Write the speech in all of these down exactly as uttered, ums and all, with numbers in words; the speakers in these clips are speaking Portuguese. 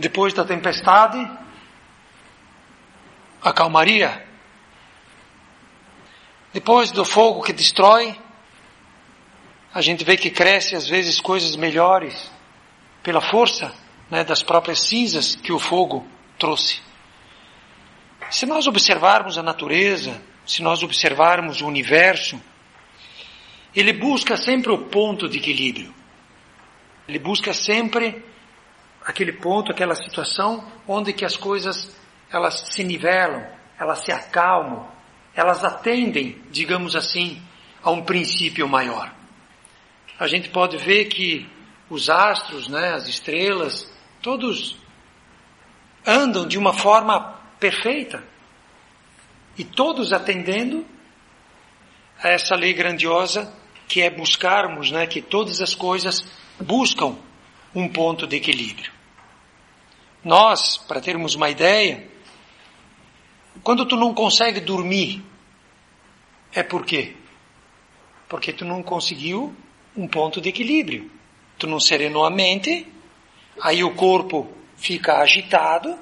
Depois da tempestade, a calmaria. Depois do fogo que destrói, a gente vê que cresce às vezes coisas melhores pela força, né, das próprias cinzas que o fogo trouxe. Se nós observarmos a natureza, se nós observarmos o universo, ele busca sempre o ponto de equilíbrio. Ele busca sempre aquele ponto, aquela situação onde que as coisas elas se nivelam, elas se acalmam, elas atendem, digamos assim, a um princípio maior. A gente pode ver que os astros, né, as estrelas, todos andam de uma forma perfeita e todos atendendo a essa lei grandiosa que é buscarmos, né, que todas as coisas buscam um ponto de equilíbrio. Nós, para termos uma ideia, quando tu não consegue dormir, é por quê? Porque tu não conseguiu um ponto de equilíbrio. Tu não serenou a mente, aí o corpo fica agitado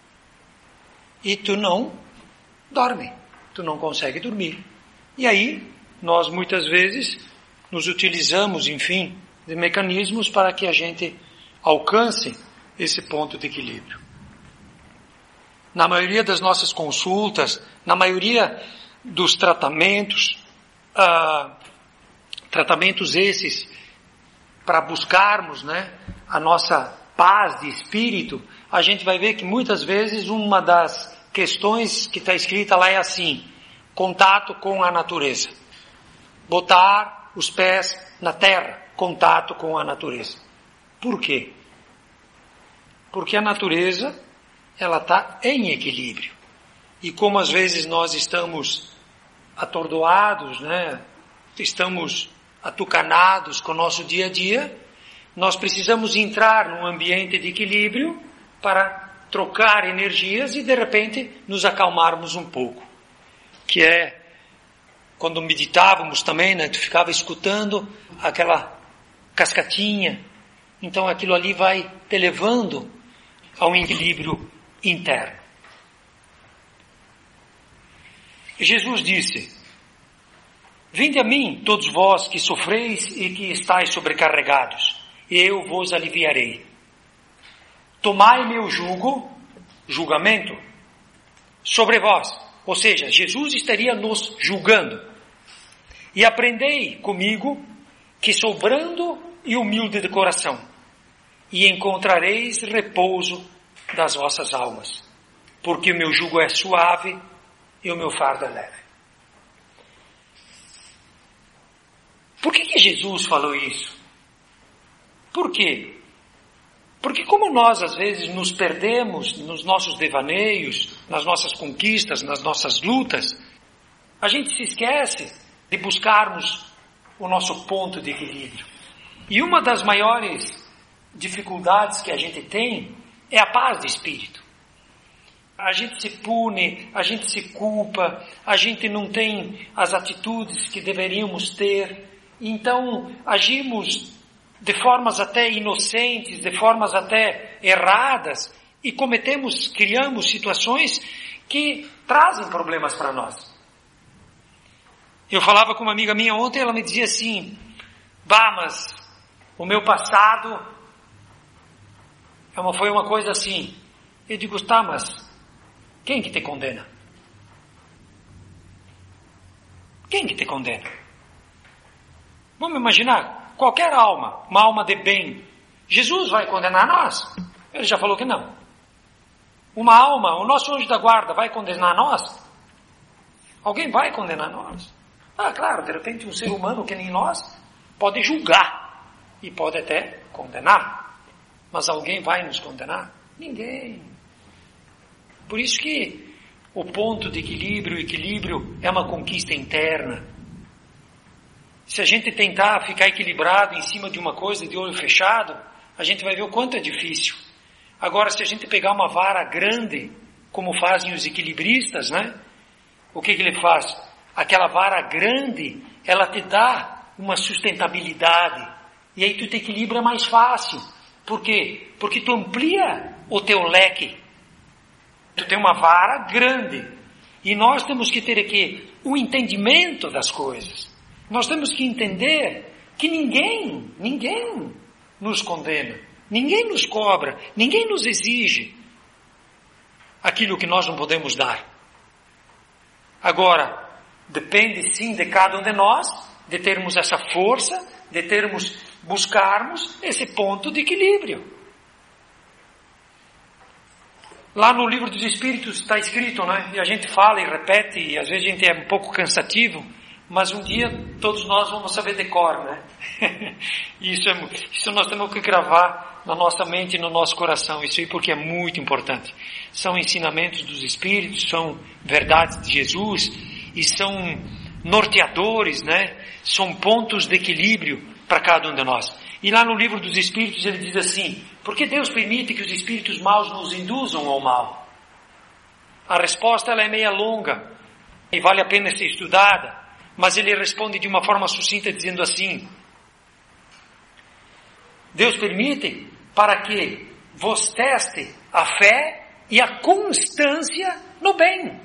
e tu não dorme. Tu não consegue dormir. E aí, nós muitas vezes nos utilizamos, enfim, de mecanismos para que a gente alcance esse ponto de equilíbrio. Na maioria das nossas consultas, na maioria dos tratamentos, ah, tratamentos esses para buscarmos, né, a nossa paz de espírito, a gente vai ver que muitas vezes uma das questões que está escrita lá é assim: contato com a natureza. Botar os pés na terra, contato com a natureza. Por quê? Porque a natureza, ela está em equilíbrio. E como às vezes nós estamos atordoados, né? Estamos atucanados com o nosso dia a dia, nós precisamos entrar num ambiente de equilíbrio para trocar energias e de repente nos acalmarmos um pouco. Que é quando meditávamos também, né? Tu ficava escutando aquela cascatinha, então aquilo ali vai te levando a um equilíbrio interno. Jesus disse: vinde a mim, todos vós que sofreis e que estáis sobrecarregados, e eu vos aliviarei. Tomai meu jugo, julgamento, sobre vós. Ou seja, Jesus estaria nos julgando. E aprendei comigo, que sou brando e humilde de coração, e encontrareis repouso das vossas almas, porque o meu jugo é suave e o meu fardo é leve. Por que que Jesus falou isso? Por quê? Porque como nós às vezes nos perdemos nos nossos devaneios, nas nossas conquistas, nas nossas lutas, a gente se esquece de buscarmos o nosso ponto de equilíbrio. E uma das maiores dificuldades que a gente tem é a paz de espírito. A gente se pune, a gente se culpa, a gente não tem as atitudes que deveríamos ter. Então, agimos de formas até inocentes, de formas até erradas, e cometemos, criamos situações que trazem problemas para nós. Eu falava com uma amiga minha ontem, ela me dizia assim: bah, mas o meu passado é uma, foi uma coisa assim. Eu digo: tá, mas quem que te condena? Quem que te condena? Vamos imaginar, qualquer alma, uma alma de bem, Jesus vai condenar nós? Ele já falou que não. Uma alma, o nosso anjo da guarda vai condenar nós? Alguém vai condenar nós? Ah, claro, de repente um ser humano que nem nós pode julgar e pode até condenar. Mas alguém vai nos condenar? Ninguém. Por isso que o ponto de equilíbrio, o equilíbrio é uma conquista interna. Se a gente tentar ficar equilibrado em cima de uma coisa de olho fechado, a gente vai ver o quanto é difícil. Agora, se a gente pegar uma vara grande, como fazem os equilibristas, né? O que que ele faz? Aquela vara grande, ela te dá uma sustentabilidade. E aí tu te equilibra mais fácil. Por quê? Porque tu amplia o teu leque. Tu tem uma vara grande. E nós temos que ter aqui o entendimento das coisas. Nós temos que entender que ninguém, ninguém nos condena. Ninguém nos cobra. Ninguém nos exige aquilo que nós não podemos dar. Agora, depende sim de cada um de nós, de termos essa força, de termos, buscarmos esse ponto de equilíbrio. Lá no livro dos Espíritos está escrito, né? E a gente fala e repete, e às vezes a gente é um pouco cansativo, mas um dia todos nós vamos saber de cor, né? isso, é, isso nós temos que gravar na nossa mente e no nosso coração, isso aí porque é muito importante. São ensinamentos dos Espíritos, são verdades de Jesus, e são norteadores, né? São pontos de equilíbrio para cada um de nós. E lá no livro dos Espíritos ele diz assim: por que Deus permite que os espíritos maus nos induzam ao mal? A resposta ela é meia longa e vale a pena ser estudada, mas ele responde de uma forma sucinta dizendo assim: Deus permite para que vos teste a fé e a constância no bem.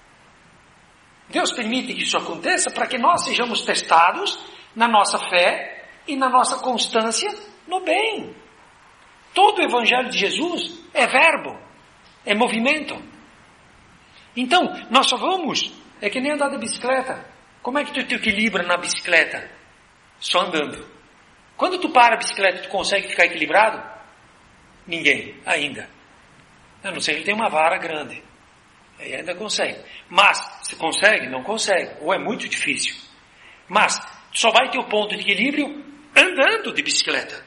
Deus permite que isso aconteça para que nós sejamos testados na nossa fé e na nossa constância no bem. Todo o Evangelho de Jesus é verbo, é movimento. Então, nós só vamos, é que nem andar de bicicleta. Como é que tu te equilibra na bicicleta? Só andando. Quando tu para a bicicleta, tu consegue ficar equilibrado? Ninguém, ainda. A não ser que ele tem uma vara grande. Aí ainda consegue. Mas, se consegue, não consegue. Ou é muito difícil. Mas, só vai ter o ponto de equilíbrio andando de bicicleta.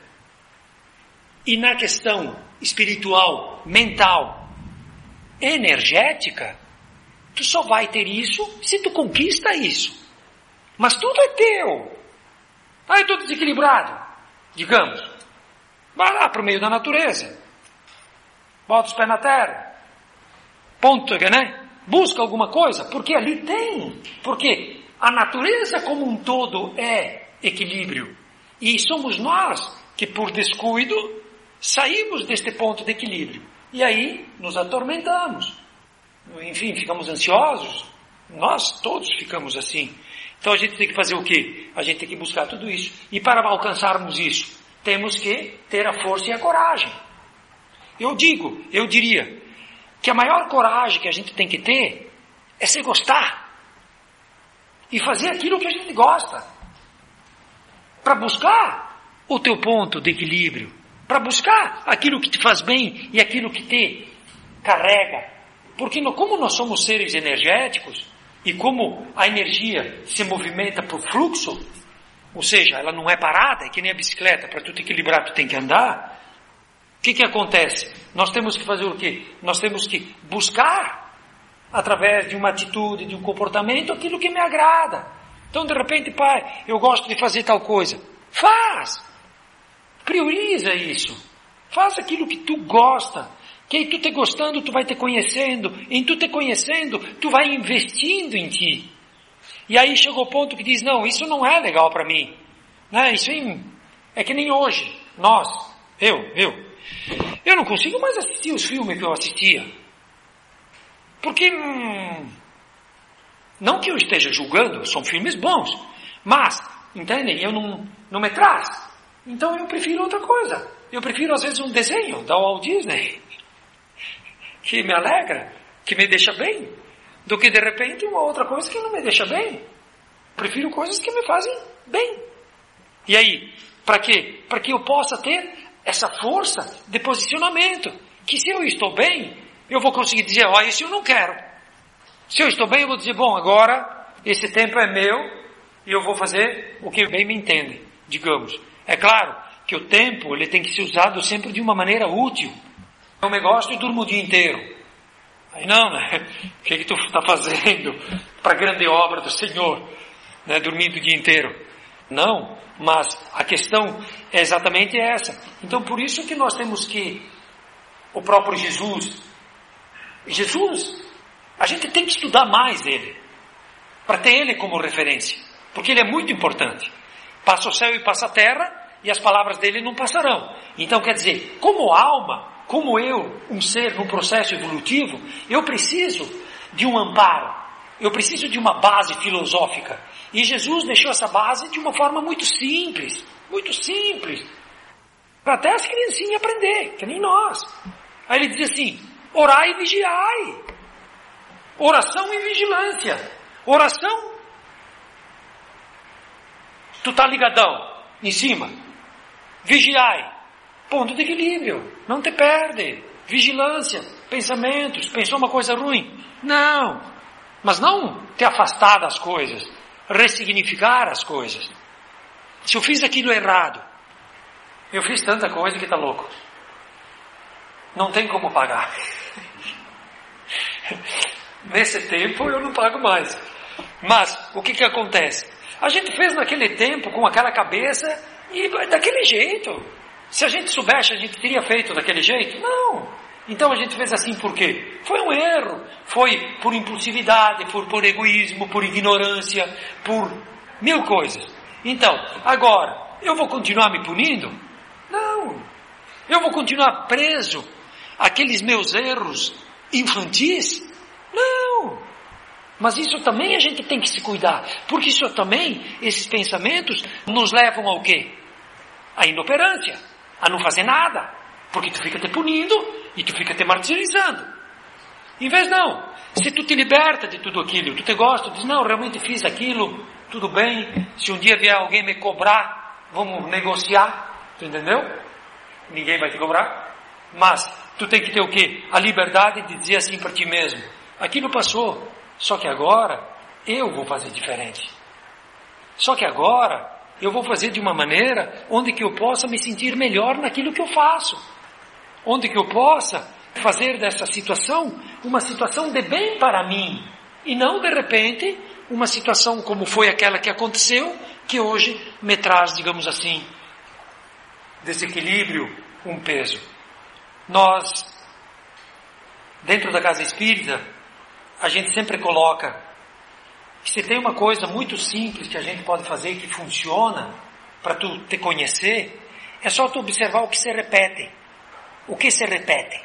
E na questão espiritual, mental, energética, tu só vai ter isso se tu conquista isso. Mas tudo é teu. Ah, eu estou desequilibrado. Digamos, vai lá para o meio da natureza. Bota os pés na terra. Ponto, né? Busca alguma coisa, porque ali tem. Porque a natureza como um todo é equilíbrio. E somos nós que por descuido saímos deste ponto de equilíbrio. E aí nos atormentamos. Enfim, ficamos ansiosos. Nós todos ficamos assim. Então a gente tem que fazer o quê? A gente tem que buscar tudo isso. E para alcançarmos isso, temos que ter a força e a coragem. Eu digo, eu diria, que a maior coragem que a gente tem que ter é se gostar. E fazer aquilo que a gente gosta. Para buscar o teu ponto de equilíbrio. Para buscar aquilo que te faz bem e aquilo que te carrega. Porque como nós somos seres energéticos, e como a energia se movimenta por fluxo, ou seja, ela não é parada, é que nem a bicicleta, para tu te equilibrar tu tem que andar. O que que acontece? Nós temos que fazer o quê? Nós temos que buscar, através de uma atitude, de um comportamento, aquilo que me agrada. Então, de repente, pai, eu gosto de fazer tal coisa. Faz! Prioriza isso. Faz aquilo que tu gosta. Que aí tu te gostando, tu vai te conhecendo. Em tu te conhecendo, tu vai investindo em ti. E aí chegou o ponto que diz, não, isso não é legal para mim. Né? Isso aí é que nem hoje. Nós, eu, eu. Eu não consigo mais assistir os filmes que eu assistia. Porque, hum, não que eu esteja julgando, são filmes bons. Mas, entendem, eu não, não me traz. Então eu prefiro outra coisa. Eu prefiro às vezes um desenho da Walt Disney. Que me alegra, que me deixa bem, do que de repente uma outra coisa que não me deixa bem. Prefiro coisas que me fazem bem. E aí, para quê? Para que eu possa ter essa força de posicionamento. Que se eu estou bem, eu vou conseguir dizer, ó, isso eu não quero. Se eu estou bem, eu vou dizer, bom, agora esse tempo é meu e eu vou fazer o que bem me entende, digamos. É claro que o tempo ele tem que ser usado sempre de uma maneira útil. Eu me gosto e durmo o dia inteiro. Aí não, né? O que, que tu está fazendo para a grande obra do Senhor? Né? Dormindo o dia inteiro. Não, mas a questão é exatamente essa. Então por isso que nós temos que, o próprio Jesus, Jesus, a gente tem que estudar mais Ele, para ter Ele como referência, porque Ele é muito importante. Passa o céu e passa a terra, e as palavras dele não passarão. Então quer dizer, como alma, como eu, um ser num processo evolutivo, eu preciso de um amparo, eu preciso de uma base filosófica. E Jesus deixou essa base de uma forma muito simples, muito simples, para até as criancinhas aprender, que nem nós. Aí ele diz assim, orai e vigiai. Oração e vigilância. Oração, tu tá ligadão, em cima. Vigiai, ponto de equilíbrio, não te perde. Vigilância, pensamentos, pensou uma coisa ruim? Não, mas não te afastar das coisas, ressignificar as coisas. Se eu fiz aquilo errado, eu fiz tanta coisa que tá louco, não tem como pagar. Nesse tempo eu não pago mais. Mas o que que acontece? A gente fez naquele tempo com aquela cabeça e daquele jeito. Se a gente soubesse, a gente teria feito daquele jeito? Não. Então a gente fez assim por quê? Foi um erro. Foi por impulsividade, por, por egoísmo, por ignorância, por mil coisas. Então, agora, eu vou continuar me punindo? Não. Eu vou continuar preso àqueles meus erros infantis? Não. Mas isso também a gente tem que se cuidar. Porque isso também, esses pensamentos, nos levam ao quê? À inoperância. A não fazer nada. Porque tu fica te punindo e tu fica te martirizando. Em vez não. Se tu te liberta de tudo aquilo, tu te gosta, diz, não, realmente fiz aquilo, tudo bem. Se um dia vier alguém me cobrar, vamos negociar. Tu entendeu? Ninguém vai te cobrar. Mas tu tem que ter o quê? A liberdade de dizer assim para ti mesmo. Aquilo passou. Só que agora eu vou fazer diferente. Só que agora eu vou fazer de uma maneira onde que eu possa me sentir melhor naquilo que eu faço. Onde que eu possa fazer dessa situação uma situação de bem para mim. E não, de repente, uma situação como foi aquela que aconteceu, que hoje me traz, digamos assim, desequilíbrio, um peso. Nós, dentro da casa espírita, a gente sempre coloca que se tem uma coisa muito simples que a gente pode fazer e que funciona para tu te conhecer, é só tu observar o que se repete. O que se repete.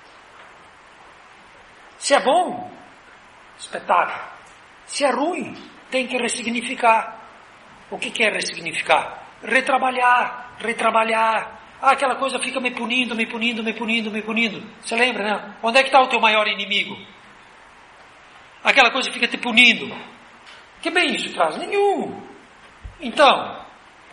Se é bom, espetáculo. Se é ruim, tem que ressignificar. O que que é ressignificar? Retrabalhar, retrabalhar. Ah, aquela coisa fica me punindo, me punindo, me punindo, me punindo. Você lembra, né? Onde é que está o teu maior inimigo? Aquela coisa fica te punindo. Que bem isso traz? Nenhum. Então,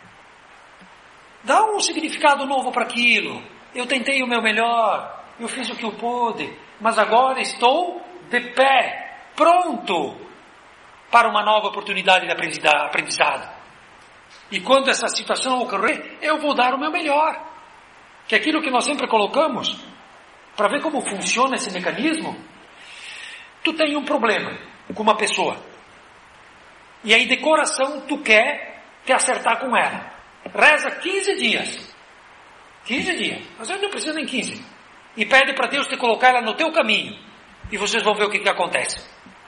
dá um significado novo para aquilo. Eu tentei o meu melhor, eu fiz o que eu pude, mas agora estou de pé, pronto para uma nova oportunidade de aprendizado. E quando essa situação ocorrer, eu vou dar o meu melhor. Que é aquilo que nós sempre colocamos, para ver como funciona esse mecanismo. Tu tem um problema com uma pessoa, e aí de coração tu quer te acertar com ela. Reza quinze dias. quinze dias. Mas eu não preciso nem quinze. E pede para Deus te colocar ela no teu caminho. E vocês vão ver o que, que acontece.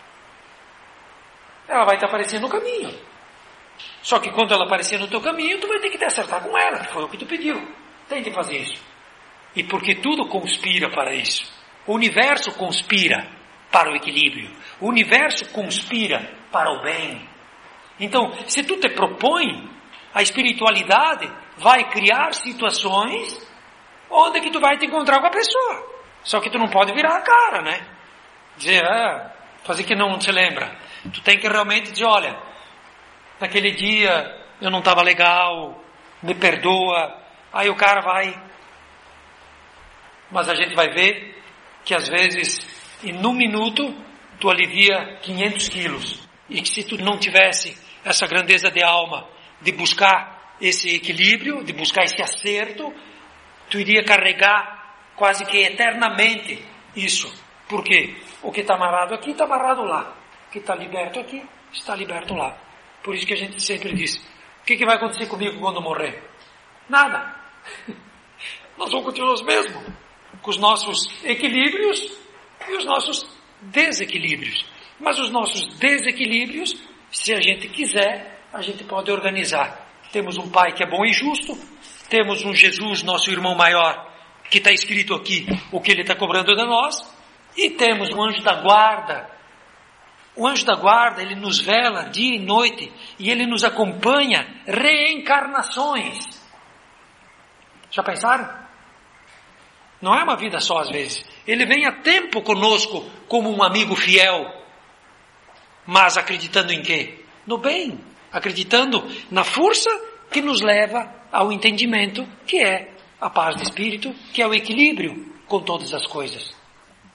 Ela vai te aparecer no caminho. Só que quando ela aparecer no teu caminho, tu vai ter que te acertar com ela, que foi o que tu pediu. Tente fazer isso. E porque tudo conspira para isso. O universo conspira para o equilíbrio. O universo conspira para o bem. Então, se tu te propõe, a espiritualidade vai criar situações onde que tu vai te encontrar com a pessoa. Só que tu não pode virar a cara, né? Dizer, ah, fazer que não se lembra. Tu tem que realmente dizer, olha, naquele dia eu não estava legal, me perdoa. Aí o cara vai. Mas a gente vai ver que às vezes, em um minuto, tu alivia quinhentos quilos. E que se tu não tivesse essa grandeza de alma, de buscar esse equilíbrio, de buscar esse acerto, tu iria carregar quase que eternamente isso. Por quê? O que está amarrado aqui, está amarrado lá. O que está liberto aqui, está liberto lá. Por isso que a gente sempre diz, o que, que vai acontecer comigo quando eu morrer? Nada. Nós vamos continuar os mesmos, com os nossos equilíbrios e os nossos desequilíbrios. Mas os nossos desequilíbrios, se a gente quiser, a gente pode organizar. Temos um Pai que é bom e justo, temos um Jesus, nosso irmão maior, que está escrito aqui, o que ele está cobrando de nós, e temos o anjo da guarda. O anjo da guarda, ele nos vela dia e noite, e ele nos acompanha reencarnações. Já pensaram? Não é uma vida só às vezes. Ele vem a tempo conosco como um amigo fiel. Mas acreditando em quê? No bem. Acreditando na força que nos leva ao entendimento, que é a paz de espírito, que é o equilíbrio com todas as coisas.